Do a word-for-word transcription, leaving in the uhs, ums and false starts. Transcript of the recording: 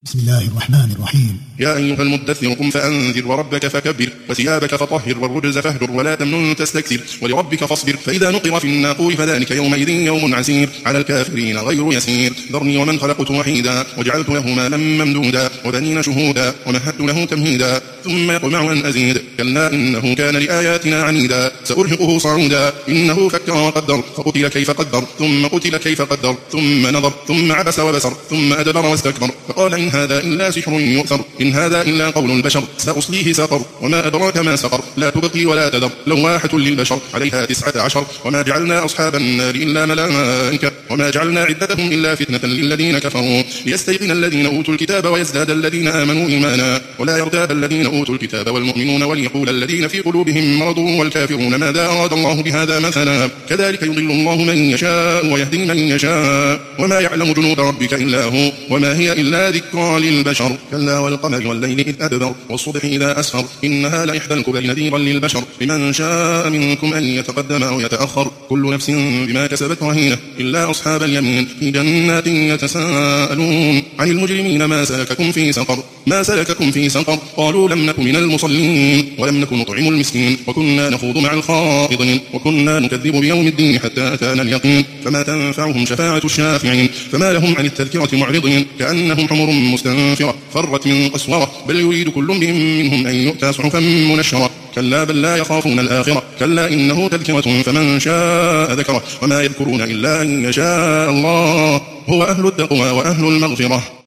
بسم الله الرحمن الرحيم. يا أيها المدثر قم فأنذر وربك فكبر وثيابك فطهر والرجز فاهجر ولا تمنن تستكثر ولربك فاصبر فإذا نقر في الناقور فذلك يومئذ يوم عسير على الكافرين غير يسير ذرني ومن خلقت وحيدا وجعلت له مالا ممدودا وبنين شهودا ومهدت له تمهيدا ثم يطمع أن أزيد كلا إنه كان لآياتنا عنيدا سأرهقه صعودا إنه فكر وقدر فقتل كيف قدر ثم قتل كيف قدر ثم نظر ثم عبس وبسر ثم أدبر واستكبر فقال إن هذا إلا سحر يؤثر إن هذا إلا قول البشر سأصليه سقر وما أدراك ما سقر لا تبقي ولا تذر لواحة للبشر عليها تسعة عشر وما جعلنا أصحاب النار إلا ملائكة وما جعلنا عدتهم إلا فتنة للذين كفروا ليستيقن الذين أوتوا الكتاب ويزداد الذين آمنوا إيمانا ولا يرتاب الذين أوتوا الكتاب والمؤمنون وليقول الذين في قلوبهم مرض والكافرون ماذا أراد الله بهذا مثلا كذلك يضل الله من يشاء ويهدي من يشاء وما يعلم جنود ربك إلا هو وما هي إلا ذكرى للبشر كلا والقمر والليل إذ أدبر والصبح إذا أسفر إنها لإحدى الكبر نذيرا للبشر لمن شاء منكم أن يتقدم أو يتأخر كل نفس بما كسبت رهينة إلا أصحاب اليمين في جنات يتساءلون عن المجرمين ما سلككم في سقر ما سلككم في سقر قالوا لم نكن من المصلين ولم نكن نطعم المسكين وكنا نخوض مع الخائضين وكنا نكذب بيوم الدين حتى أتانا اليقين فما تنفعهم شفاعة الشافعين فما لهم عن التذكرة معرضين كأنهم حمر مستنفرة فرت من قسورة بل يريد كل امرئ منهم أن يؤتى صحفا منشرة كلا بل لا يخافون الآخرة كلا إنه تذكرة فمن شاء ذكره وما يذكرون إلا أن يشاء الله هو أهل التقوى وأهل المغفرة.